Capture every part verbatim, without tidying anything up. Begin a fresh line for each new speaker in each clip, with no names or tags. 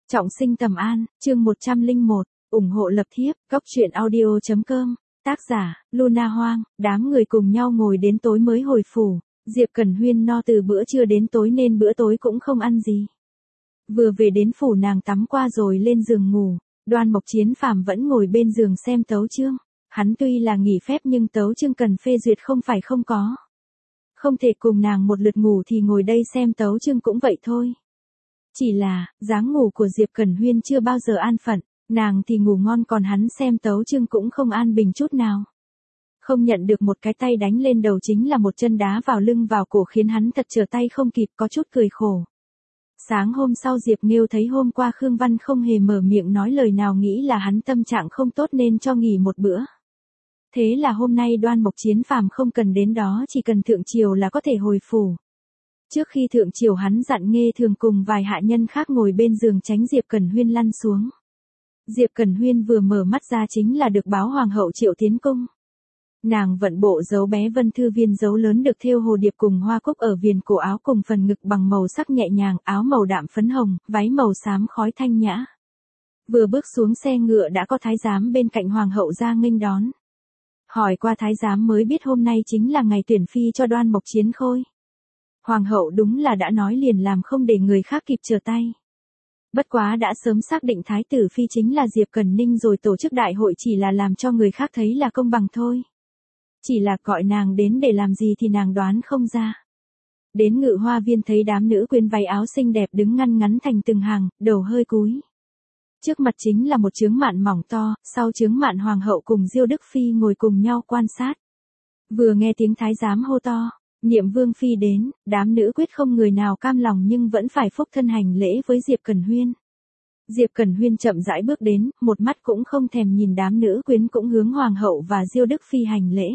Trọng sinh Tầm An, chương một trăm lẻ một, ủng hộ lập thiếp, góc truyện audio chấm com, tác giả, Luna Hoang, đám người cùng nhau ngồi đến tối mới hồi phủ, Diệp Cẩn Huyên no từ bữa trưa đến tối nên bữa tối cũng không ăn gì. Vừa về đến phủ nàng tắm qua rồi lên giường ngủ, Đoan Mộc Chiến Phàm vẫn ngồi bên giường xem tấu chương, hắn tuy là nghỉ phép nhưng tấu chương cần phê duyệt không phải không có. Không thể cùng nàng một lượt ngủ thì ngồi đây xem tấu chương cũng vậy thôi. Chỉ là, dáng ngủ của Diệp Cẩn Huyên chưa bao giờ an phận, nàng thì ngủ ngon còn hắn xem tấu chương cũng không an bình chút nào. Không nhận được một cái tay đánh lên đầu chính là một chân đá vào lưng vào cổ khiến hắn thật trở tay không kịp có chút cười khổ. Sáng hôm sau Diệp Nghiêu thấy hôm qua Khương Văn không hề mở miệng nói lời nào nghĩ là hắn tâm trạng không tốt nên cho nghỉ một bữa. Thế là hôm nay Đoan Mộc Chiến Phàm không cần đến đó chỉ cần thượng triều là có thể hồi phủ. Trước khi thượng triều hắn dặn Nghê Thường cùng vài hạ nhân khác ngồi bên giường tránh Diệp Cẩn Huyên lăn xuống. Diệp Cẩn Huyên vừa mở mắt ra chính là được báo hoàng hậu triệu tiến cung. Nàng vận bộ dấu bé vân thư viên dấu lớn được thêu hồ điệp cùng hoa cúc ở viền cổ áo cùng phần ngực bằng màu sắc nhẹ nhàng, áo màu đạm phấn hồng, váy màu xám khói thanh nhã. Vừa bước xuống xe ngựa đã có thái giám bên cạnh hoàng hậu ra nghênh đón. Hỏi qua thái giám mới biết hôm nay chính là ngày tuyển phi cho Đoan Mộc Chiến Khôi. Hoàng hậu đúng là đã nói liền làm không để người khác kịp trở tay. Bất quá đã sớm xác định thái tử phi chính là Diệp Cẩn Ninh rồi tổ chức đại hội chỉ là làm cho người khác thấy là công bằng thôi. Chỉ là gọi nàng đến để làm gì thì nàng đoán không ra. Đến Ngự Hoa Viên thấy đám nữ quyến váy áo xinh đẹp đứng ngăn ngắn thành từng hàng, đầu hơi cúi. Trước mặt chính là một chướng mạn mỏng to, sau chướng mạn hoàng hậu cùng Diêu Đức Phi ngồi cùng nhau quan sát. Vừa nghe tiếng thái giám hô to, Niệm Vương Phi đến, đám nữ quyết không người nào cam lòng nhưng vẫn phải phúc thân hành lễ với Diệp Cẩn Huyên. Diệp Cẩn Huyên chậm rãi bước đến, một mắt cũng không thèm nhìn đám nữ quyến cũng hướng hoàng hậu và Diêu Đức Phi hành lễ.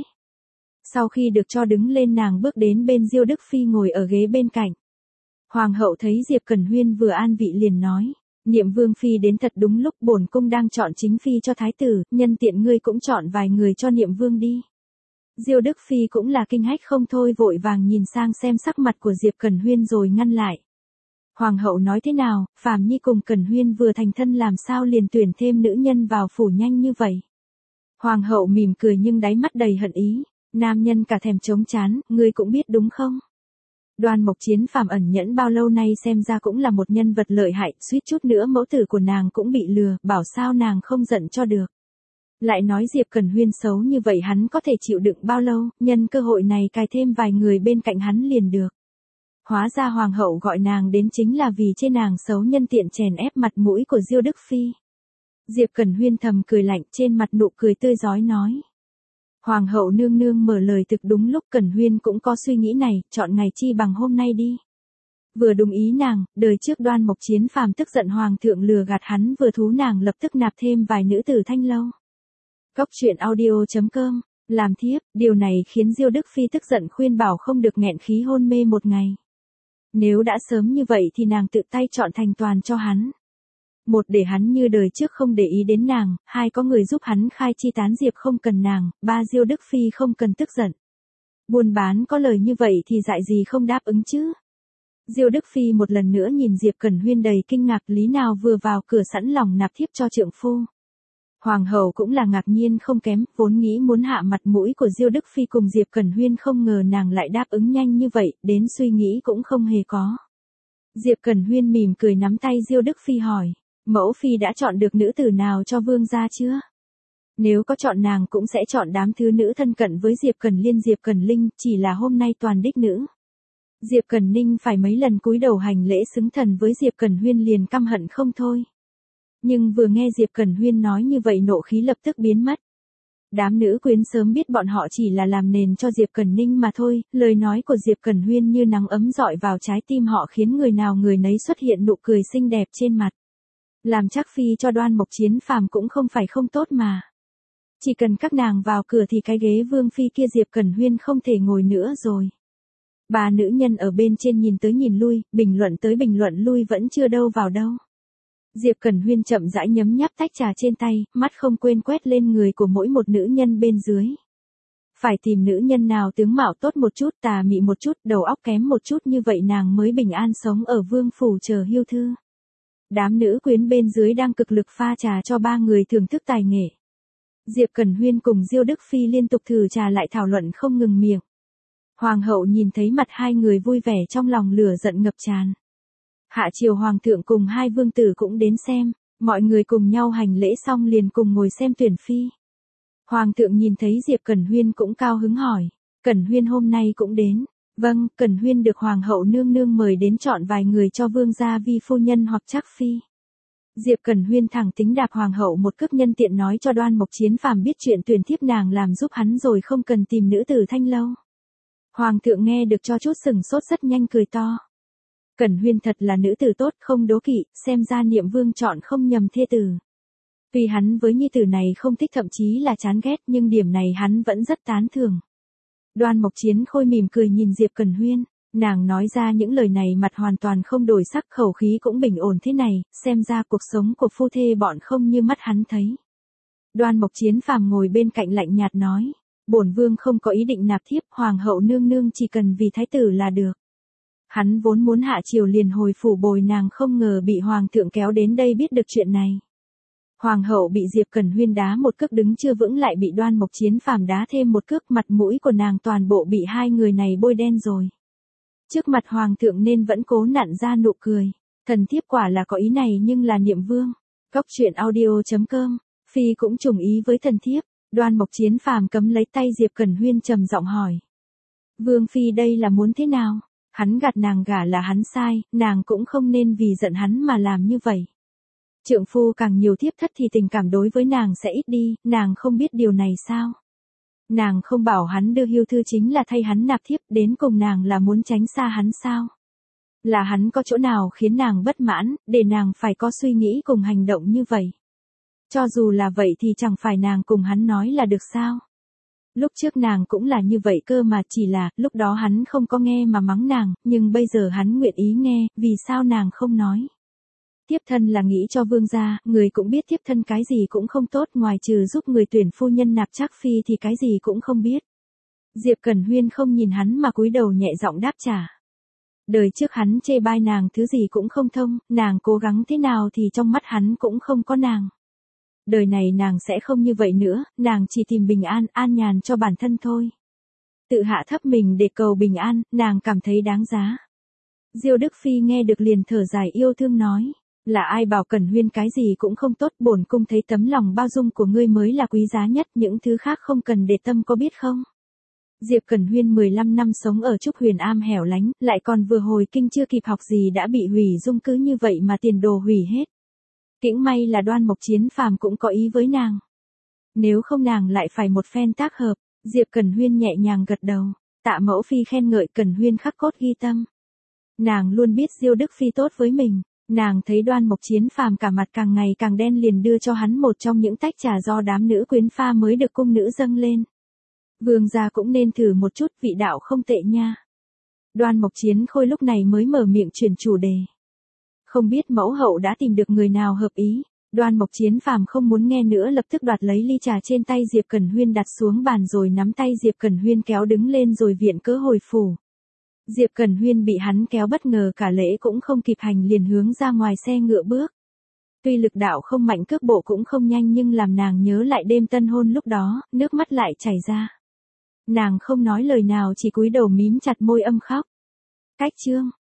Sau khi được cho đứng lên nàng bước đến bên Diêu Đức Phi ngồi ở ghế bên cạnh. Hoàng hậu thấy Diệp Cẩn Huyên vừa an vị liền nói, Niệm Vương Phi đến thật đúng lúc, bổn cung đang chọn chính phi cho thái tử, nhân tiện ngươi cũng chọn vài người cho Niệm Vương đi. Diêu Đức Phi cũng là kinh hách không thôi vội vàng nhìn sang xem sắc mặt của Diệp Cẩn Huyên rồi ngăn lại. Hoàng hậu nói thế nào, Phàm Nhi cùng Cẩn Huyên vừa thành thân làm sao liền tuyển thêm nữ nhân vào phủ nhanh như vậy. Hoàng hậu mỉm cười nhưng đáy mắt đầy hận ý, nam nhân cả thèm chống chán, ngươi cũng biết đúng không? Đoan Mộc Chiến Phàm ẩn nhẫn bao lâu nay xem ra cũng là một nhân vật lợi hại, suýt chút nữa mẫu tử của nàng cũng bị lừa, bảo sao nàng không giận cho được. Lại nói Diệp Cẩn Huyên xấu như vậy hắn có thể chịu đựng bao lâu, nhân cơ hội này cài thêm vài người bên cạnh hắn liền được. Hóa ra hoàng hậu gọi nàng đến chính là vì chê nàng xấu nhân tiện chèn ép mặt mũi của Diêu Đức Phi. Diệp Cẩn Huyên thầm cười lạnh trên mặt nụ cười tươi rói nói. Hoàng hậu nương nương mở lời thực đúng lúc Cẩn Huyên cũng có suy nghĩ này, chọn ngày chi bằng hôm nay đi. Vừa đúng ý nàng, đời trước Đoan Mộc Chiến Phàm tức giận hoàng thượng lừa gạt hắn vừa thú nàng lập tức nạp thêm vài nữ tử thanh lâu. Góc truyện audio chấm com, làm thiếp, điều này khiến Diêu Đức Phi tức giận khuyên bảo không được nghẹn khí hôn mê một ngày. Nếu đã sớm như vậy thì nàng tự tay chọn thành toàn cho hắn. Một để hắn như đời trước không để ý đến nàng, hai có người giúp hắn khai chi tán diệp không cần nàng, ba Diêu Đức Phi không cần tức giận. Buôn bán có lời như vậy thì dại gì không đáp ứng chứ. Diêu Đức Phi một lần nữa nhìn Diệp Cẩn Huyên đầy kinh ngạc lý nào vừa vào cửa sẵn lòng nạp thiếp cho trượng phu. Hoàng hậu cũng là ngạc nhiên không kém, vốn nghĩ muốn hạ mặt mũi của Diêu Đức Phi cùng Diệp Cẩn Huyên không ngờ nàng lại đáp ứng nhanh như vậy, đến suy nghĩ cũng không hề có. Diệp Cẩn Huyên mỉm cười nắm tay Diêu Đức Phi hỏi, mẫu phi đã chọn được nữ tử nào cho vương gia chưa? Nếu có chọn nàng cũng sẽ chọn đám thứ nữ thân cận với Diệp Cẩn Liên Diệp Cẩn Linh, chỉ là hôm nay toàn đích nữ. Diệp Cẩn Ninh phải mấy lần cúi đầu hành lễ xứng thần với Diệp Cẩn Huyên liền căm hận không thôi. Nhưng vừa nghe Diệp Cẩn Huyên nói như vậy nộ khí lập tức biến mất. Đám nữ quyến sớm biết bọn họ chỉ là làm nền cho Diệp Cẩn Ninh mà thôi, lời nói của Diệp Cẩn Huyên như nắng ấm dọi vào trái tim họ khiến người nào người nấy xuất hiện nụ cười xinh đẹp trên mặt. Làm chắc phi cho Đoan Mộc Chiến Phàm cũng không phải không tốt mà. Chỉ cần các nàng vào cửa thì cái ghế vương phi kia Diệp Cẩn Huyên không thể ngồi nữa rồi. Ba nữ nhân ở bên trên nhìn tới nhìn lui, bình luận tới bình luận lui vẫn chưa đâu vào đâu. Diệp Cẩn Huyên chậm rãi nhấm nháp tách trà trên tay, mắt không quên quét lên người của mỗi một nữ nhân bên dưới. Phải tìm nữ nhân nào tướng mạo tốt một chút, tà mị một chút, đầu óc kém một chút như vậy nàng mới bình an sống ở vương phủ chờ hưu thư. Đám nữ quyến bên dưới đang cực lực pha trà cho ba người thưởng thức tài nghệ. Diệp Cẩn Huyên cùng Diêu Đức Phi liên tục thử trà lại thảo luận không ngừng miệng. Hoàng hậu nhìn thấy mặt hai người vui vẻ trong lòng lửa giận ngập tràn. Hạ triều hoàng thượng cùng hai vương tử cũng đến xem, mọi người cùng nhau hành lễ xong liền cùng ngồi xem tuyển phi. Hoàng thượng nhìn thấy Diệp Cẩn Huyên cũng cao hứng hỏi, Cẩn Huyên hôm nay cũng đến. Vâng, Cẩn Huyên được hoàng hậu nương nương mời đến chọn vài người cho vương gia vi phu nhân hoặc trác phi. Diệp Cẩn Huyên thẳng tính đạp hoàng hậu một cước, nhân tiện nói cho Đoan Mộc Chiến Phàm biết chuyện tuyển thiếp nàng làm giúp hắn rồi không cần tìm nữ tử thanh lâu. Hoàng thượng nghe được cho chút sừng sốt, rất nhanh cười to. Cẩn Huyên thật là nữ tử tốt, không đố kỵ, xem ra Niệm Vương chọn không nhầm thê tử. Tuy hắn với nhi tử này không thích, thậm chí là chán ghét, nhưng điểm này hắn vẫn rất tán thưởng. Đoan Mộc Chiến Khôi mỉm cười nhìn Diệp Cẩn Huyên, nàng nói ra những lời này mặt hoàn toàn không đổi sắc, khẩu khí cũng bình ổn thế này, xem ra cuộc sống của phu thê bọn không như mắt hắn thấy. Đoan Mộc Chiến Phàm ngồi bên cạnh lạnh nhạt nói, bổn vương không có ý định nạp thiếp, hoàng hậu nương nương chỉ cần vì thái tử là được. Hắn vốn muốn hạ triều liền hồi phủ bồi nàng, không ngờ bị hoàng thượng kéo đến đây biết được chuyện này. Hoàng hậu bị Diệp Cẩn Huyên đá một cước đứng chưa vững, lại bị Đoan Mộc Chiến Phàm đá thêm một cước, mặt mũi của nàng toàn bộ bị hai người này bôi đen rồi. Trước mặt hoàng thượng nên vẫn cố nặn ra nụ cười, thần thiếp quả là có ý này nhưng là Niệm Vương. Cốc truyện audio chấm com, Phi cũng trùng ý với thần thiếp. Đoan Mộc Chiến Phàm cấm lấy tay Diệp Cẩn Huyên trầm giọng hỏi. Vương Phi đây là muốn thế nào? Hắn gạt nàng gả là hắn sai, nàng cũng không nên vì giận hắn mà làm như vậy. Trượng phu càng nhiều thiếp thất thì tình cảm đối với nàng sẽ ít đi, nàng không biết điều này sao? Nàng không bảo hắn đưa hưu thư chính là thay hắn nạp thiếp, đến cùng nàng là muốn tránh xa hắn sao? Là hắn có chỗ nào khiến nàng bất mãn, để nàng phải có suy nghĩ cùng hành động như vậy? Cho dù là vậy thì chẳng phải nàng cùng hắn nói là được sao? Lúc trước nàng cũng là như vậy cơ mà, chỉ là lúc đó hắn không có nghe mà mắng nàng, nhưng bây giờ hắn nguyện ý nghe, vì sao nàng không nói? Thiếp thân là nghĩ cho vương gia, người cũng biết thiếp thân cái gì cũng không tốt, ngoài trừ giúp người tuyển phu nhân nạp trác phi thì cái gì cũng không biết. Diệp Cẩn Huyên không nhìn hắn mà cúi đầu nhẹ giọng đáp trả. Đời trước hắn chê bai nàng thứ gì cũng không thông, nàng cố gắng thế nào thì trong mắt hắn cũng không có nàng. Đời này nàng sẽ không như vậy nữa, nàng chỉ tìm bình an, an nhàn cho bản thân thôi. Tự hạ thấp mình để cầu bình an, nàng cảm thấy đáng giá. Diêu Đức Phi nghe được liền thở dài yêu thương nói. Là ai bảo Cẩn Huyên cái gì cũng không tốt, bổn cung thấy tấm lòng bao dung của ngươi mới là quý giá nhất, những thứ khác không cần để tâm, có biết không? Diệp Cẩn Huyên mười lăm năm sống ở Trúc Huyền Am hẻo lánh, lại còn vừa hồi kinh chưa kịp học gì đã bị hủy dung, cứ như vậy mà tiền đồ hủy hết. Kĩnh may là Đoan Mộc Chiến Phàm cũng có ý với nàng. Nếu không nàng lại phải một phen tác hợp. Diệp Cẩn Huyên nhẹ nhàng gật đầu, tạ mẫu phi khen ngợi, Cẩn Huyên khắc cốt ghi tâm. Nàng luôn biết Diêu Đức Phi tốt với mình. Nàng thấy Đoan Mộc Chiến Phàm cả mặt càng ngày càng đen liền đưa cho hắn một trong những tách trà do đám nữ quyến pha mới được cung nữ dâng lên. Vương gia cũng nên thử một chút, vị đạo không tệ nha. Đoan Mộc Chiến Khôi lúc này mới mở miệng chuyển chủ đề. Không biết mẫu hậu đã tìm được người nào hợp ý. Đoan Mộc Chiến Phàm không muốn nghe nữa, lập tức đoạt lấy ly trà trên tay Diệp Cẩn Huyên đặt xuống bàn rồi nắm tay Diệp Cẩn Huyên kéo đứng lên rồi viện cớ hồi phủ. Diệp Cẩn Huyên bị hắn kéo bất ngờ cả lễ cũng không kịp hành liền hướng ra ngoài xe ngựa bước. Tuy lực đạo không mạnh, cước bộ cũng không nhanh, nhưng làm nàng nhớ lại đêm tân hôn lúc đó, nước mắt lại chảy ra. Nàng không nói lời nào, chỉ cúi đầu mím chặt môi âm khóc. Cách chương